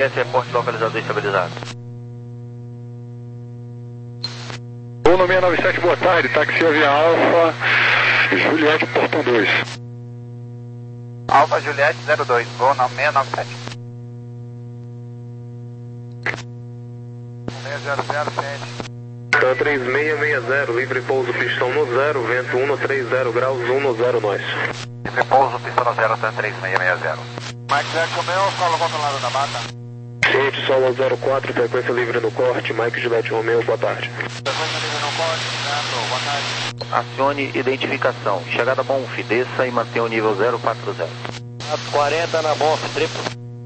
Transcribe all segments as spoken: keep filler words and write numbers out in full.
Esse reporte localizado e estabilizado. Voo no seiscentos e noventa e sete, boa tarde, táxi Avião Alfa, Juliette, portão dois. Alfa Juliette zero dois, voo no seiscentos e noventa e sete. seis zero zero sete. Tá três seis seis zero, livre pouso, pistão no zero, vento um três zero graus, um no zero, nós. Livre pouso, pistão no zero, tá três seis seis zero. Mike Jack, Romeo, solo controlado da bata. Ciente, solo zero quatro, frequência livre no corte, Mike Juliette Romeo, boa tarde. Frequência livre no corte, Leandro, boa tarde. Acione identificação. Chegada Bonf, desça e mantenha o nível zero quatro zero. quarenta na Bonf, triplo.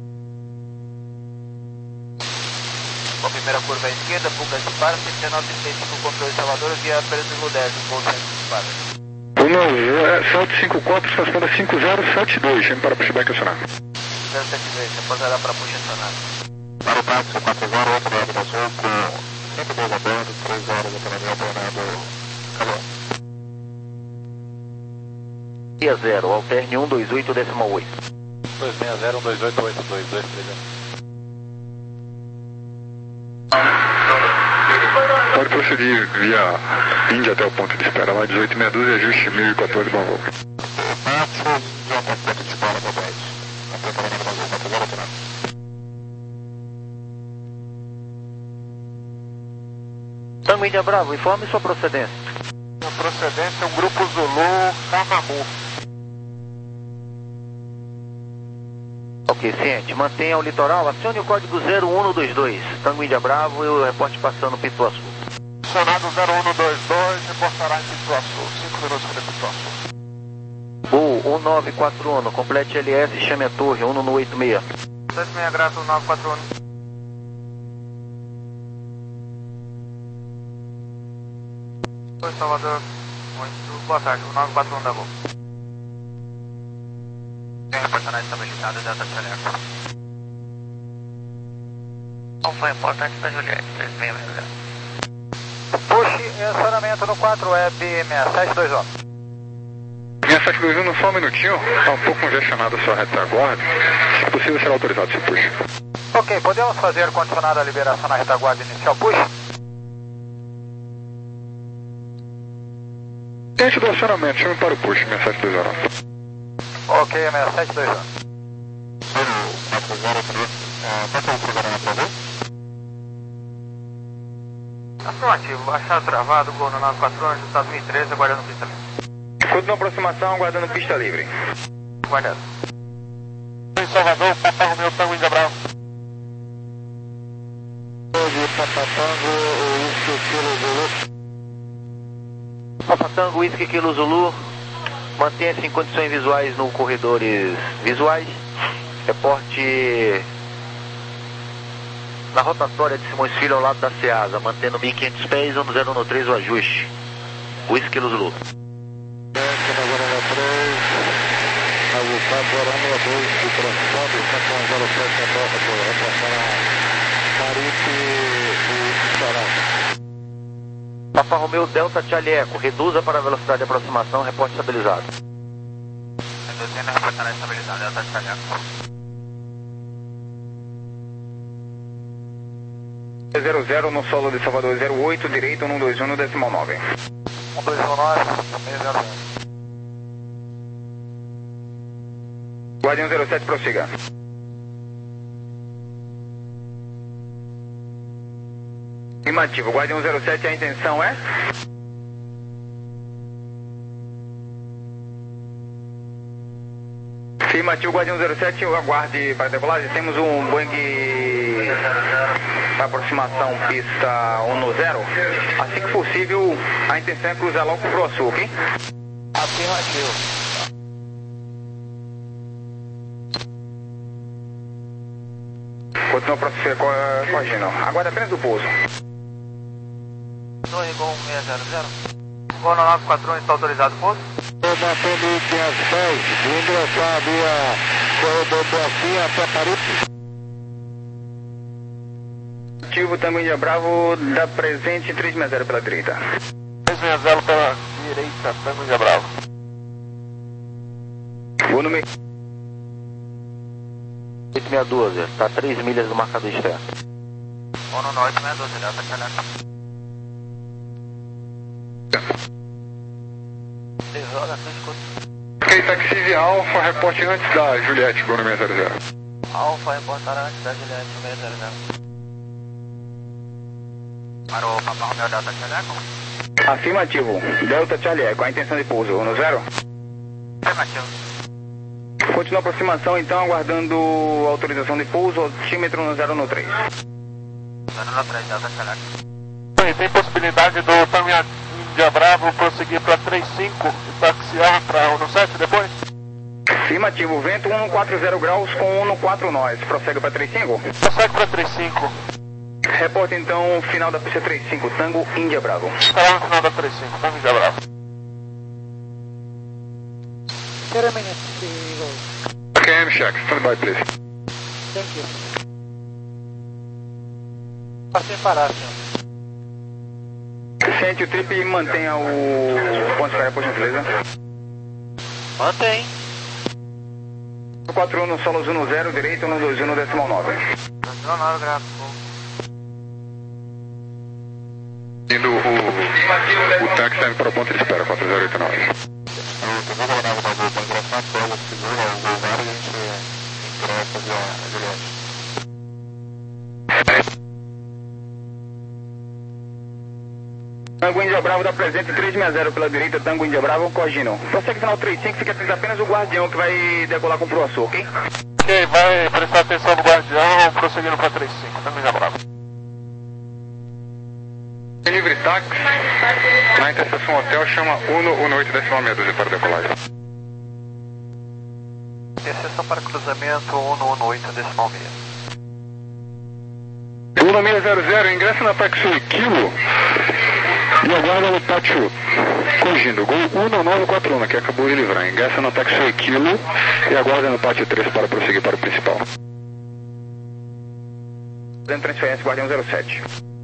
Com a primeira curva à esquerda, fuga de para, cento e dezenove trinta e cinco, controle de Salvador, via Presidente dez, voo centro de para. sete cinco quatro, estação cinco zero sete dois, chame para pushback acionar. zero sete dois, reportará para push acionar. Para o táxi quatro zero, outro lado da sul, com cento e dois a bordo, três horas de autonomia, tornado calor. seis zero, alterne um dois oito decimal oito. dois seis zero um dois oito oito dois dois três zero. Pode prosseguir via Índia até o ponto de espera, lá dezoito meia dúzia, ajuste mil e quatorze, bom voo. Tango Índia Bravo, informe sua procedência. A procedência é um grupo Zulu Camamu. Ok, ciente. Mantenha o litoral, acione o código zero um dois dois. Tango Índia Bravo e o reporte passando Pituaçu. Acionado zero um dois dois, reportará em Pituaçu. cinco minutos para Pituaçu. Voo um nove quatro um, complete L S, chame a torre, um no oito seis. sete seis graus, um nove quatro um. Oi, Salvador. Muito boa tarde, um nove quatro um da voo. Tem reportar estabilizado, Delta Chaleco. Alfa, reportante da Juliette, três seis seis zero. Push e acionamento no quatro web seis sete dois um. seis sete dois um, só um minutinho, está um pouco congestionado a sua retaguarda, se possível será autorizado esse push. Ok, podemos fazer condicionada a liberação na retaguarda inicial push? Tente do acionamento, chame para o push, seis sete dois zero. Ok, seis sete dois um. quatro zero três, pode ser o programa para ver? Afirmativo, baixado travado, gol no nove quatro um, ajustado mil e treze, aguardando pista livre. Continua aproximação, aguardando pista livre. Aguardando. Em Salvador, Papa Romeu, Tango Índia Bravo. Papa Tango, Whisky Kilo Zulu. Papa Tango, Whisky Kilo Zulu. Mantenha-se em condições visuais no corredores visuais. Reporte na rotatória de Simões Filho ao lado da Ceasa, mantendo mil e quinhentos pés, um zero um três o ajuste. Whisky Kilo Zulu. Ajustado zero um dois de transporte, estação zero sete a bordo, reportar a Marite e Sarau. Papa Romeu Delta Chaleco, reduza para a velocidade de aproximação, reporte estabilizado. Reduzindo, reportará estabilizado, Delta Chaleco. zero zero no solo de Salvador, zero oito, direito, um dois um no decimal nove. um dois um nove, seis zero um. Guardião zero sete, prossiga. Afirmativo, Guardião zero sete, a intenção é? Afirmativo, Guardião zero sete, aguarde para decolagem. Temos um Boeing para aproximação pista um no zero. Assim que possível, a intenção é cruzar logo para o sul, ok? Afirmativo. Continua corrigindo. Aguarda apenas o pouso. Torre Gol seis zero zero. Gol no nove quatro um, está autorizado o pouso? Estou batendo mil e quinhentos pés, de ingressar via corredor Boacinha até Paris. Ativo Tango Índia Bravo, dá presente três seis zero pela direita. três seis zero pela direita, Tango Índia Bravo. Vou no meio. oito seis um dois, está a três milhas do marcador externo. um no oito seis um dois, Delta Charlie Eco. Ok, taxi via Alfa, reporte antes da Juliette, Bruno seis zero zero. Alfa, reportar antes da Juliette, seis zero zero. Para o Papa Romeo Delta Charlie Eco. Afirmativo, Delta Charlie Eco, a intenção de pouso, um no zero? Afirmativo. Continua a aproximação, então, aguardando autorização de pouso, altímetro no zero no três. zero no três, Delta Charlie Eco. Tem possibilidade do Tango Índia Bravo prosseguir para trinta e cinco e taxiar para um no sete depois? Afirmativo, vento um no quatro zero graus com um no quatro nós. Prossegue para trinta e cinco? Prossegue para trinta e cinco. Reporta então, final da pista trinta e cinco, Tango Índia Bravo. Está lá no final da trinta e cinco, Tango Índia Bravo. Ok, M check, stand by please. Thank you. Passei parar, senhor. Sente o trip e mantenha o ponto de espera, por gentileza. Mantém. quatro um no solos um no zero, direito no dois um no decimal nove. Decimal nove, gráfico. Indo o, o táxi está indo para o ponto de espera, quatro zero oito nove. Eu vou guardar o bagulho para engrossar a cola, segura o lugar e a gente engrossa a Juliette. Tango Índia Bravo dá presente três seis zero pela direita, Tango Índia Bravo, corrigindo. Prossegue final trinta e cinco, fica atento apenas o guardião que vai decolar com o Proaçu, ok? Ok, vai prestar atenção no guardião, prosseguindo para trinta e cinco, Tango Índia Bravo. Livre táxi, na interseção hotel, chama um no oito decimal meia dúzia para decolagem. Exceção para cruzamento um no oito decimal meia. um no seis zero zero, ingressa na taxi Kilo e aguarda no pátio corrigindo, gol um no nove quatro um, que acabou de livrar. Ingressa na taxi Kilo e aguarda no pátio três para prosseguir para o principal. Dando transferência, guardião zero sete.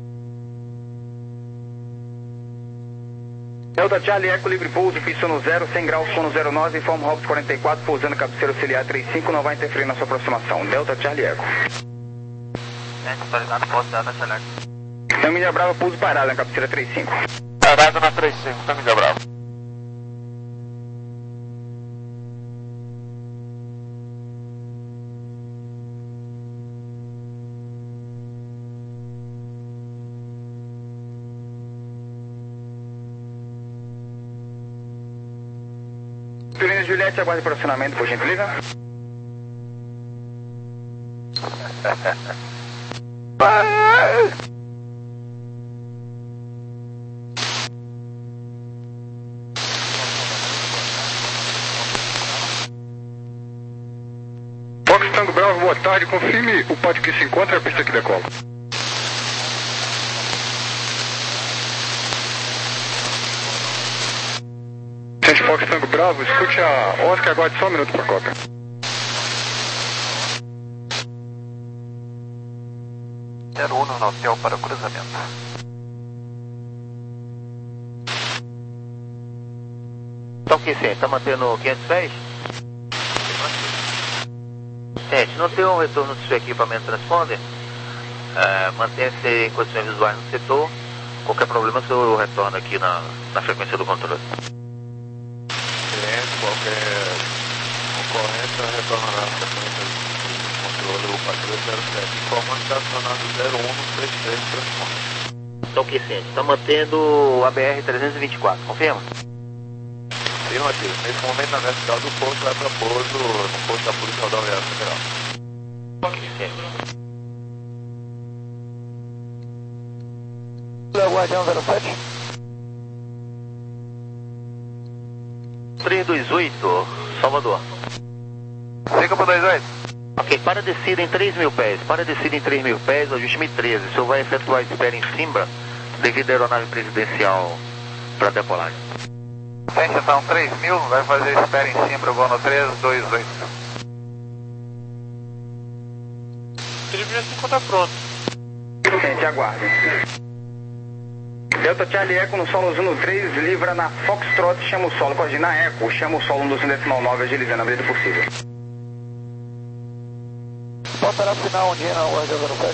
Delta Charlie Eco, livre pouso, pista no zero, cem graus, com no zero nove, informa Robson quarenta e quatro, pousando cabeceira auxiliar trinta e cinco, não vai interferir na sua aproximação. Delta Charlie Eco. Gente, autorizado, pouso Delta Charlie Eco. Tango Índia Brava, pouso parado na cabeceira trinta e cinco. Parada na trinta e cinco, Tango Índia Bravo. Turina Juliette, aguarde posicionamento, por gentileza. Fox Tango Bravo, boa tarde. Confirme o pátio que se encontra e a pista que decola. Gente, Fox Tango Bravo, escute a Oscar, aguarde só um minuto para a cópia. zero um no hotel para o cruzamento. Então, que sim, está mantendo quinhentos pés? Gente, não tem um retorno do seu equipamento transponder? É, mantenha-se em condições visuais no setor. Qualquer problema, o senhor retorna aqui na, na frequência do controle. Cliente, qualquer ocorrência retornará na frequência do controle do patrulha zero sete. Informando estacionado zero um no trinta e três transponder. Então, que sim, está mantendo a B R trezentos e vinte e quatro, confirma? Afirmativo. Nesse momento, na vertical do posto vai para pouso no posto da Polícia Rodoviária Federal. Que sim. Guardião zero sete. três dois oito, Salvador. Siga para dois oito. Ok, para descida em três mil pés. Para descida em três mil pés, ajuste-me treze. O senhor vai efetuar a espera em Simbra, devido à aeronave presidencial para decolagem. Gente, então três mil, vai fazer espera em Simbra, voo no três dois oito. três mil e cinquenta pronto. Gente, aguarde. Delta Charlie Eco no solo um no três, livra na Foxtrot, chama o solo, corrige na Eco, chama o solo no doze decimal nove, agilizando a medida possível. para final um dia na Guardião zero sete.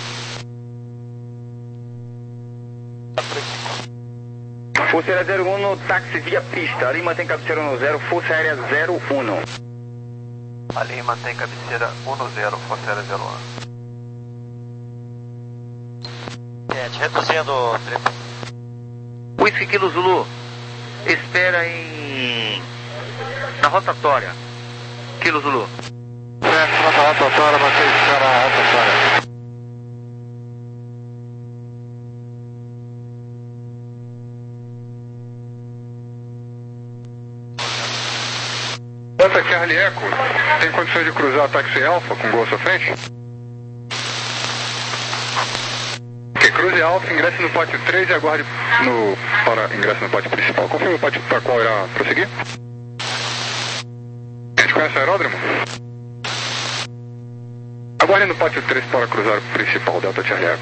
Força Aérea zero um no táxi via pista. Ali mantém cabeceira um zero, Força Aérea zero um. Ali mantém cabeceira um zero, Força Aérea zero um. Gente, reduzindo o triplo. Whisky Kilo Zulu, espera em... na rotatória. Kilo Zulu. Certo, na rotatória, você espera a rotatória. Delta Charlie Echo, tem condições de cruzar a táxi Alpha com gol à sua frente? Ok, cruze Alpha, ingresse no pátio três e aguarde no, para ingresso no pátio principal. Confirme o pátio para qual irá prosseguir? A gente conhece o aeródromo? Aguarde no pátio três para cruzar o principal, Delta Charlie Echo.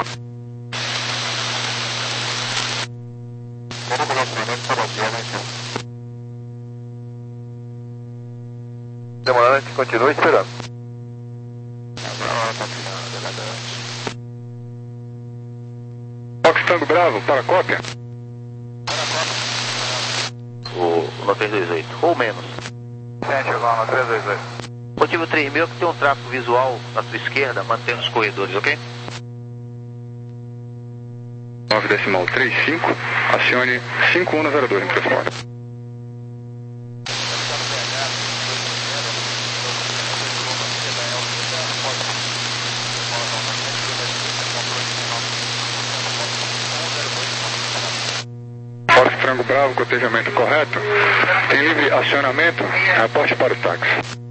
Demorando, a gente continua esperando. Fox Tango Bravo, para a cópia. O nove três dois oito, ou menos. Gente, chegou no três dois oito. Motivo três mil que tem um tráfego visual na sua esquerda, mantendo os corredores, ok? nove decimal três cinco, acione cinco um no zero dois em transporte. Fox Frango Bravo, cotejamento correto. Tem livre acionamento, aporte para o táxi.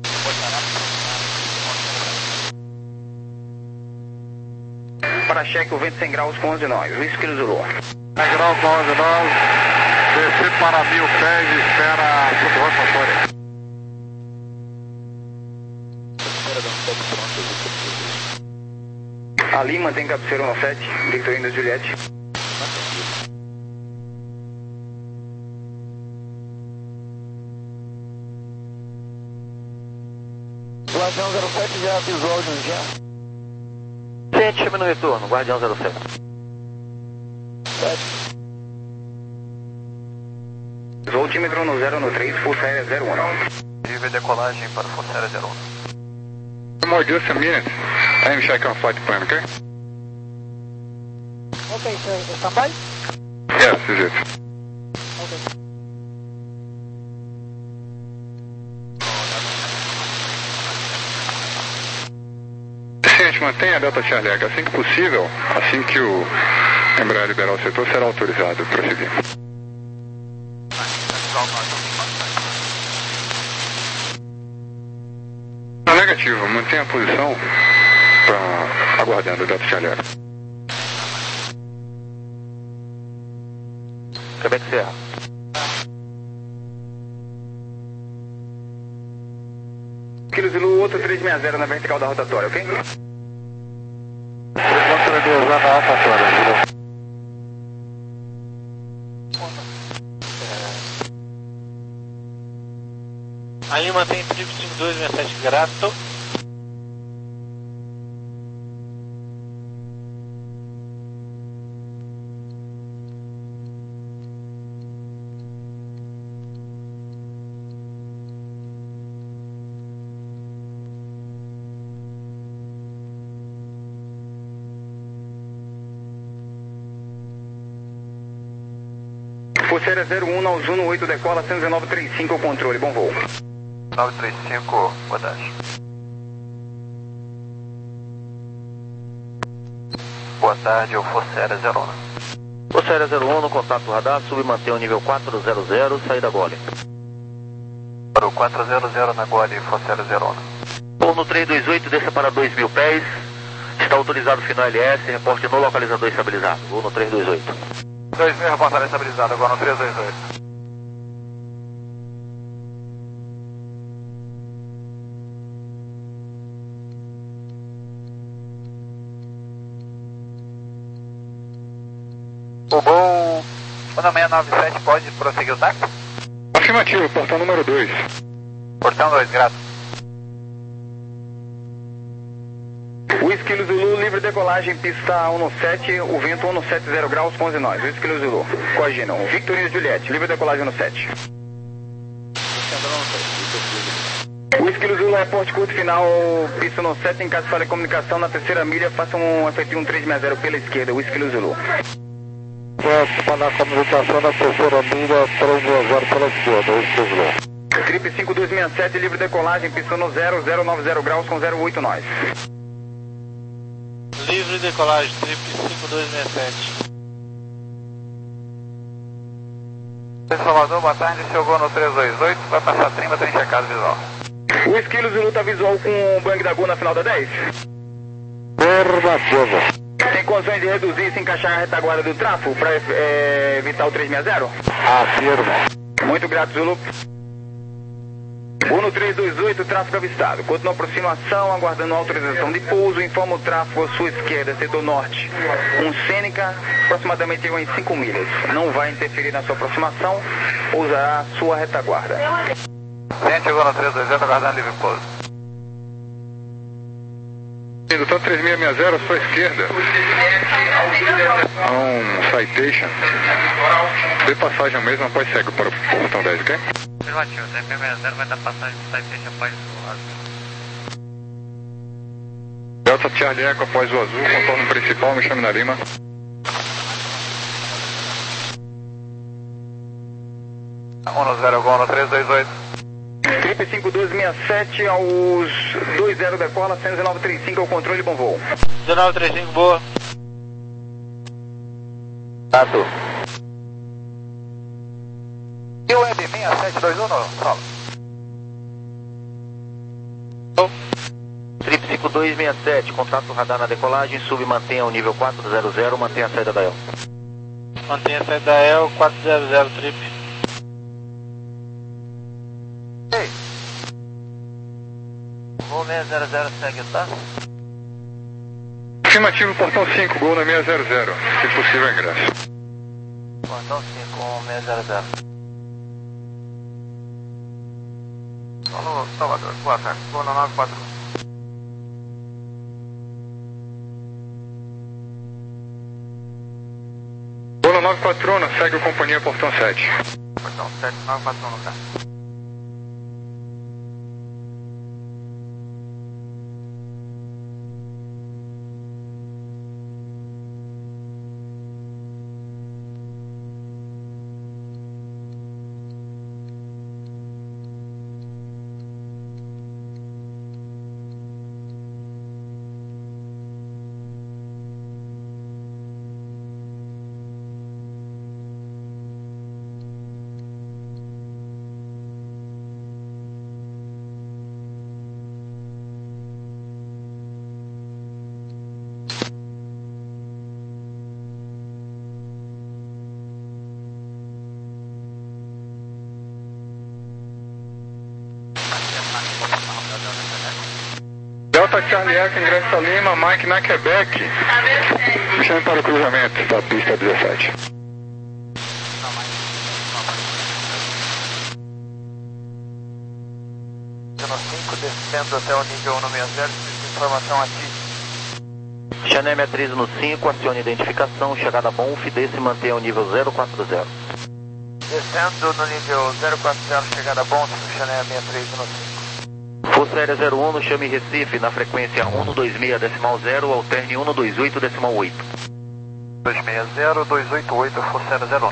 Para cheque o vento cem graus com onze nós. Whisky Kilo Zulu. cem graus com onze nós, descer para mil pés e espera sobre rotatória. Ali mantém cabeceira um sete, Victorino Juliette. Guardião zero sete já visual de um dia. Gente, chame no retorno, Guardião zero sete. sete. Voltímetro no zero no três, Força Aérea zero um. Livre decolagem para Força Aérea zero um. More just a minute. I am checking on flight plan, okay? Ok, sir. Standby? Yes, is it. Ok. Gente, mantenha a Delta Charlie Echo assim que possível, assim que o Embraer liberar o setor, será autorizado a prosseguir. Não, negativo, mantenha a posição para aguardando a Delta Charlie Echo. Quebec Serra. Kilo Zulu, outro três seis zero na vertical da rotatória, ok? três na rotatória, virou. Aí mantém trip cinco dois sessenta e sete grato. Força Aérea zero um, ao Zuno oito, decola cento e dezenove trinta e cinco, controle, bom voo. nove três cinco, boa tarde. Boa tarde, o Força Aérea zero um. Força Aérea zero um, no contato radar, submantém o nível quatro zero zero, saída Gole. Para o quatro zero zero na Gole, Força Aérea zero um. Turno três dois oito, desça para dois mil pés. Está autorizado o final L S, reporte no localizador estabilizado. Vou no três dois oito. dois mil, reportagem estabilizada, agora no três dois oito. O Gol um seis nove sete pode prosseguir o táxi? Afirmativo, portão número dois. Portão dois, graças. Whisky decolagem, pista um no sete, o vento um no sete zero graus com onze nós. Whisky Zulu, Cogino. Victorino Juliette, livre decolagem no sete. Whisky Zulu, reporte curto final, pista no sete, em caso de falha de comunicação, na terceira milha, faça um efetivo um três seis zero pela esquerda, Whisky Zulu. Para a comunicação na terceira milha, três seis zero pela esquerda, Whisky Zulu. Trip cinco dois seis sete, livre decolagem, pista no zero, zero nove zero graus com zero oito nós. Livre decolagem, Trip cinco dois seis sete. Salvador, boa tarde, chegou no três dois oito, vai passar trinta, tem checado visual. O esquilo Zulu tá visual com o Bang da Gol na final da dez? Afirmativo. Tem condições de reduzir e se encaixar na retaguarda do tráfego para é, evitar o três seis zero? Afirma. Muito grato, Zulu. Uno três dois oito, tráfego avistado. Continua a aproximação, aguardando autorização de pouso. Informa o tráfego à sua esquerda, setor norte. Um Seneca, aproximadamente em cinco milhas. Não vai interferir na sua aproximação, usará a sua retaguarda. Gente, chegou no três dois zero, aguardando livre pouso. Indutor três seis seis zero, sua esquerda. Um citation. Dê passagem mesmo, após segue para o portão dez, ok? Afirmativo, três seis seis zero vai dar passagem de citation após o azul. Delta Charlie Echo após o azul, contorno principal, me chame na Lima. um zero Gol no três dois oito. Trip cinco dois seis sete aos dois zero decola, cento e nove trinta e cinco ao controle, bom voo. dezenove trinta e cinco, boa. Tato. E o Web seis sete dois um, solo. Trip cinco dois seis sete, contrato radar na decolagem, sub mantenha o nível quatro zero zero, mantenha a saída da E L. Mantenha a saída da E L, quatro zero zero, Trip. Ei. Voo seis zero zero segue, tá? Afirmativo, portão cinco, gol na seis zero zero. Se possível, ingresso. Portão cinco, seis zero zero. Alô, Salvador, boa tarde, vou na nove quatro um. Gol na nove quatro um, segue o companhia portão sete. Portão sete, nove quatro um no carro. Delta Charlie Echo, ingresso a Lima, Mike na Quebec. Me chame para o cruzamento da pista dezessete. cinco, descendo até o nível um sessenta, informação ativa. Chanem atriz no cinco, acione identificação, chegada bom, U F D se mantenha o nível zero quatro zero. Descendo no nível zero quatro zero, chegada bom, Chanem sessenta e três no cinco. Força Aérea zero um, chame Recife na frequência cento e vinte e seis decimal zero, alterne cento e vinte e oito decimal oito. dois seis zero, dois oito oito, Força Aérea zero um.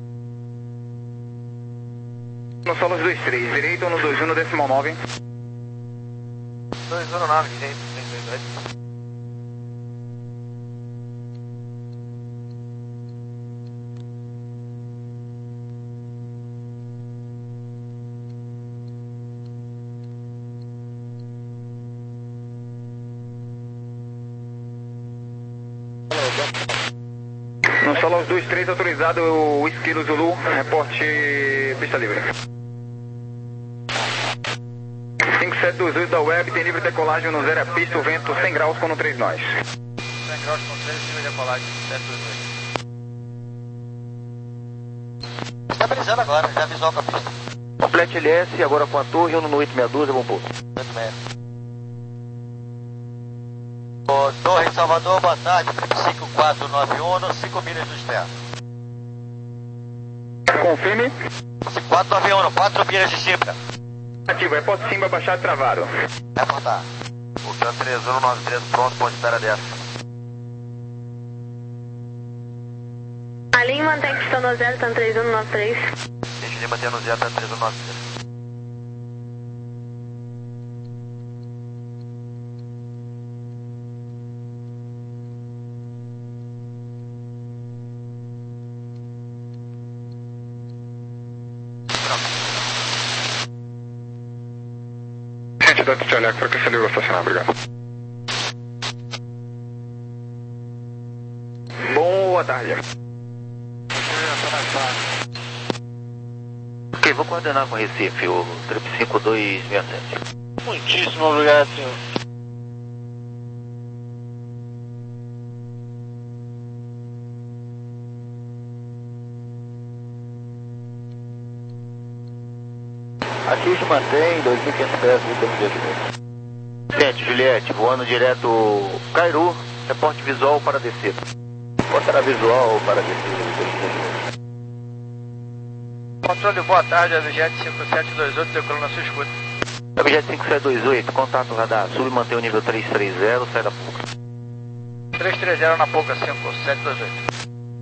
No solo dois três, direito no dois um decimal nove. dois um nove, direito, três dois oito. No solo dois três, autorizado o Whisky Zulu, reporte pista livre. cinco sete dois oito da Web, tem livre decolagem no zero a pista, o vento cem graus com no três nós. cem graus com três, livre decolagem, sete dois oito. Está brisando agora, já avisou com a pista. Complete L S, agora com a torre, um no oito seis dois, bom pouco. oito seis. Ô, Torre Salvador, boa tarde, cinco quatro nove um, cinco milhas do externo. Confirme. cinco quatro nove um, quatro milhas de Chipre. Ativo, é Porto Simba, baixado travado. Reportar. O T três um nove três pronto, ponte espera dez. A linha mantém que estão no zero, estão três um nove três. Deixa ele manter no zero, tá três um nove três. Gente, da Tchaleco, frequência livre estacionar, obrigado. Boa tarde. Ok, vou coordenar com o Recife, o triplo cinco dois seis sete. Muitíssimo obrigado, senhor. Aqui se mantém dois mil e quinhentos pés do dia de Gente, Juliette, voando direto Cairu, reporte visual para descer. Reportará visual para descer. Controle, boa tarde, Abjet cinco sete dois oito, decolando na sua escuta. Abjet cinco sete dois oito, contato radar sul e mantém o nível três três zero, sai da Puca. três três zero na Puca, cinco sete dois oito.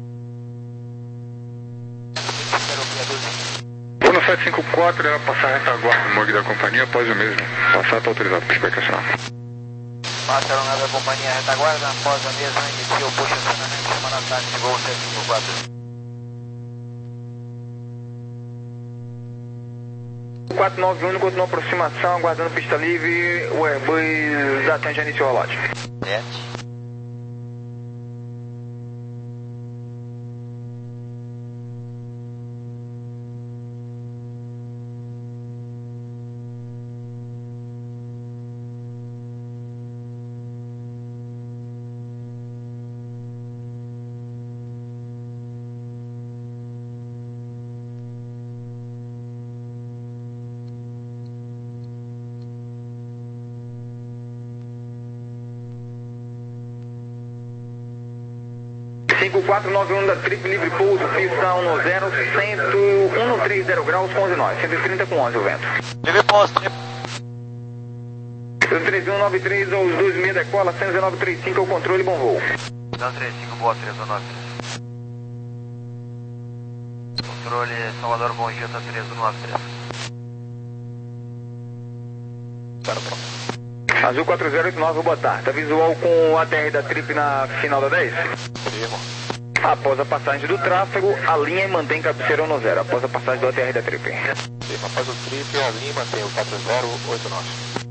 Bruno sete cinco quatro, ela passar a retaguarda no morgue da companhia, após o mesmo. Passar, está autorizado para explicação. Passa a aeronave da companhia retaguarda, após a mesma, inicia o posicionamento, chamando ataque de voo sete cinco quatro. quatro nove um, continua aproximação, aguardando pista livre, o Airbus da TAM já iniciou a lote. sete. cinco quatro nove um da Trip Livre Pouso, pista um zero, cento treze graus, onze nove, cento e trinta com onze o vento. Livre Pouso, trip. três um nove três aos dois mil decola, cento e dezenove trinta e cinco, é o controle, bom voo. Então três cinco, boa três um nove três. Controle Salvador, bom dia, tá três um nove três. Para pronto. Azul quatro zero oito nove, boa tarde. Tá visual com o A T R da Trip na final da dez? Após a passagem do tráfego, a linha mantém cabeceira no zero. Após a passagem do A T R da Trip. Após o Trip, a linha mantém o quatro zero oito nove.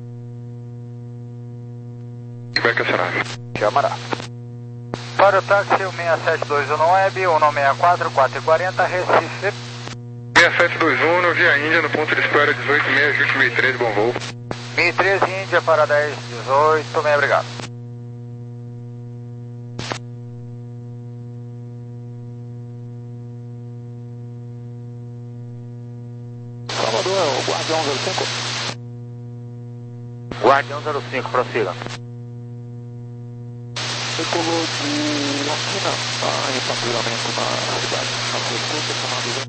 Beca Será. Chamará. Para o táxi um seis sete dois um Web, um seis quatro quatro quatro zero, Recife. seis sete dois um, no Via Índia, no ponto de espera dezoito seis vinte mil e treze, bom voo. mil e treze Índia para dez dezoito, bem obrigado. Salvador, é o Guardião zero cinco. Guardião zero cinco, prossiga. Decolou de Londrina, está em patrulhamento na cidade. Na sua escuta,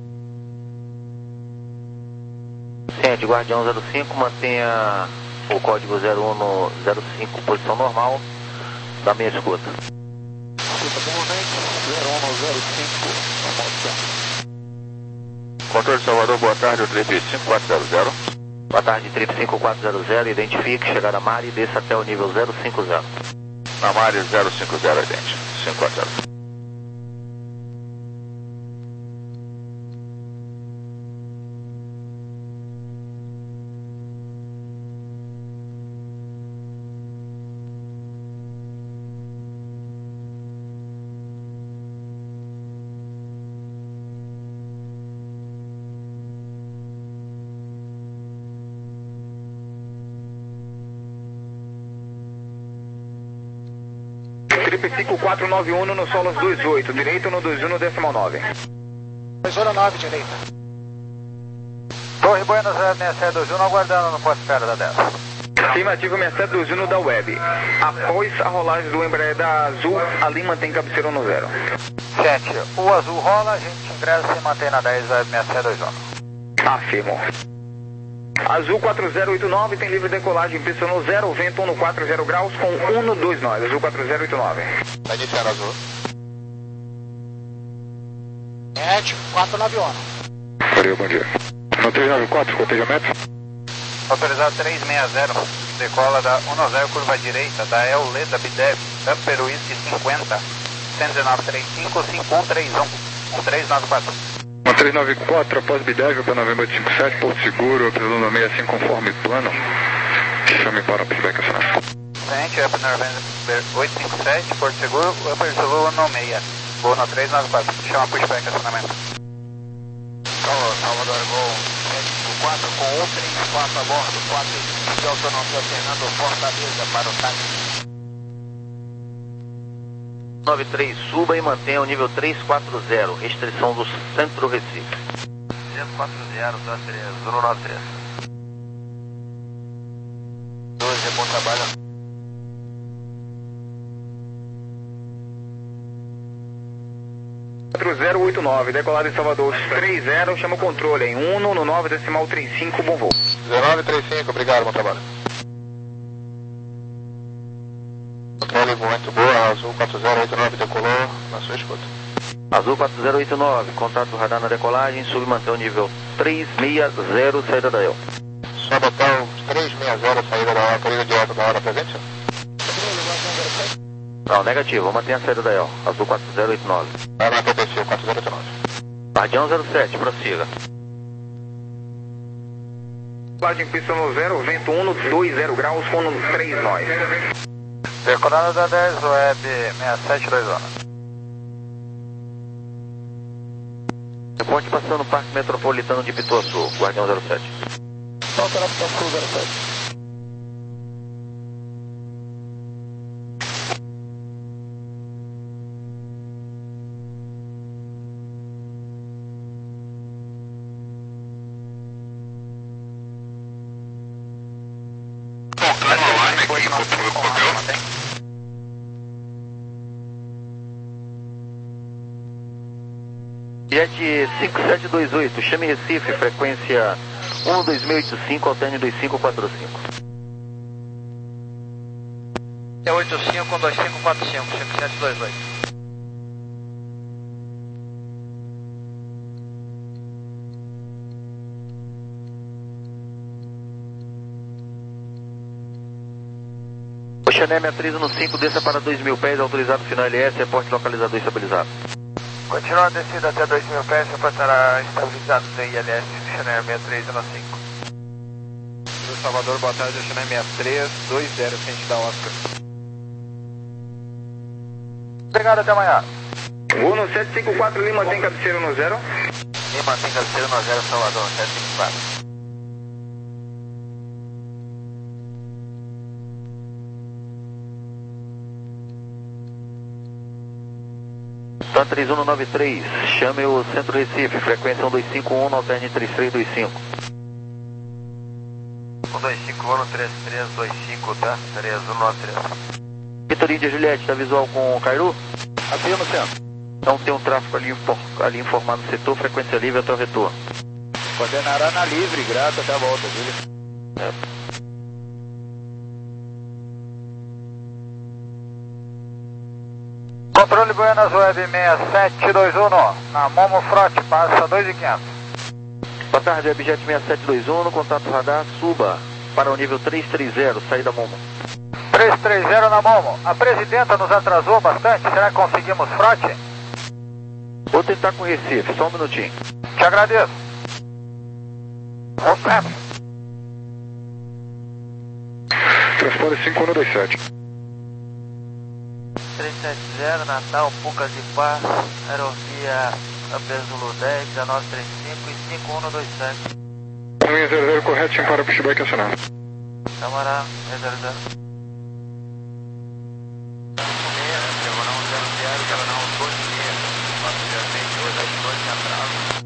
chamado... Ciente, Guardião zero cinco, mantenha o código zero um no zero cinco, posição normal, da minha escuta. Escuta normalmente, zero um no zero cinco, na moto. Controle de Salvador, boa tarde, o Trip cinco quatro zero zero. Boa tarde, Trip cinco quatro zero zero, identifique, chegada a Mari e desça até o nível zero cinco zero. Na Mari zero cinco zero, idêntico, cinco quatro zero. Trip cinco quatro nove um no Solos dois oito, direito no dois um no decimal nove. dois um nove, direita. Torre Buenos Aires seis sete dois um, aguardando no pós-espera da dez. Afirmativo sessenta e dois uno da Web. Após a rolagem do Embraer da Azul, ali mantém cabeceira no zero. Gente, o Azul rola, a gente ingressa e mantém na dez Web sessenta e dois uno. Afirmo. Azul quatro zero oito nove tem livre decolagem, pista no zero, vento um quatro zero graus com um dois nove. Azul quatro zero oito nove. Vai iniciar Azul. Ed, quatro nove um. Valeu, bom dia. No três nove quatro, cotejamento. Autorizado três seis zero, decola da um zero, curva direita, da E L da Bidev, Upper Whisky cinquenta, cento e dezenove trinta e cinco, cinco um três um, um três nove quatro. um três nove quatro, após Bidev, para Novembro oito cinco sete, Porto Seguro, precisando sessenta e cinco conforme plano. Chame para pushback acionado. Frente, Upper Novembro oito cinco sete, Porto Seguro, Upper Zulu no seis, voo no três nove quatro, chama pushback acionamento. Salvador, Gol quatro com um três quatro a bordo, quatro de autonomia Fernando Fortaleza para o táxi. nove três, suba e mantenha o nível trezentos e quarenta, restrição do Centro Recife. trezentos e quarenta, dois três, zero nove três. doze, bom trabalho. quatro zero oito nove, decolado em Salvador três zero, chama o controle em um no nove decimal trinta e cinco, bom voo. dezenove trinta e cinco, obrigado, bom trabalho. Controle, muito boa, Azul quatro zero oito nove decolou, na sua escuta. Azul quatro zero oito nove, contato radar na decolagem, sub e mantém o nível trezentos e sessenta, saída da E L. Só botar o trezentos e sessenta, saída da hora, período de alta da hora presente? Não, negativo, mantém a saída da E L. Azul quatro zero oito nove. Vai na P P C quatro zero oito nove. Guardião zero sete, prossiga. Decolagem pista no zero, vento um dois zero graus com três nove. Decolada da dez, Web sessenta e sete dois um. Reporte passando o Parque Metropolitano de Pituaçu, Guardião zero sete. Alterar Pituaçu zero sete. Jet cinco sete dois oito, chame Recife, frequência um dois mil e oitenta e cinco, alterne dois cinco quatro cinco. É oito cinco dois cinco quatro cinco, cinco sete dois oito. Oxané três um cinco, desça para dois mil pés, autorizado final L S, reporte localizador estabilizado. Continua a descida até dois mil pés, reportará estabilizado do I L S, Oxané sessenta e três um cinco. Do Salvador, boa tarde, Oxané sessenta e três, dois zero, frente da Oscar. Obrigado, até amanhã. Voo no sete cinco quatro, Lima tem cabeceira no zero. Lima tem cabeceira no zero, Salvador, sete cinco quatro. Tá três um nove três, chame o Centro Recife, frequência um dois cinco um, alterne três três dois cinco. um dois cinco um três três dois cinco, tá? três um nove três. Vitorino de Juliette, tá visual com o Cairu? Afirma, centro. Então tem um tráfego ali, ali informado no setor, frequência livre até o retorno. Coordenará na livre, grato até a volta, viu? É. Controle Buenas Web sessenta e sete dois um, na Momo Frota, passa dois mil e quinhentos. Boa tarde, Webjet sessenta e sete dois um, contato radar, suba para o nível trezentos e trinta, saída Momo. trezentos e trinta na Momo. A presidenta nos atrasou bastante, será que conseguimos frote? Vou tentar com o Recife, só um minutinho. Te agradeço. Opa. Transponder cinco um dois sete. trezentos e setenta, Natal, Pucas de Paz, Aerovia Abezulu dez, dezenove trinta e cinco e cinco um dois sete. Linha zero zero correto, sim, para pushback acionado. Camará, zero zero. Diagonal zero zero, diagonal dois meia, quatro zero seis dois, oito dois, central.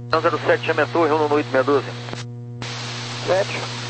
zero sete, chame a torre, um no oito seis doze. sete.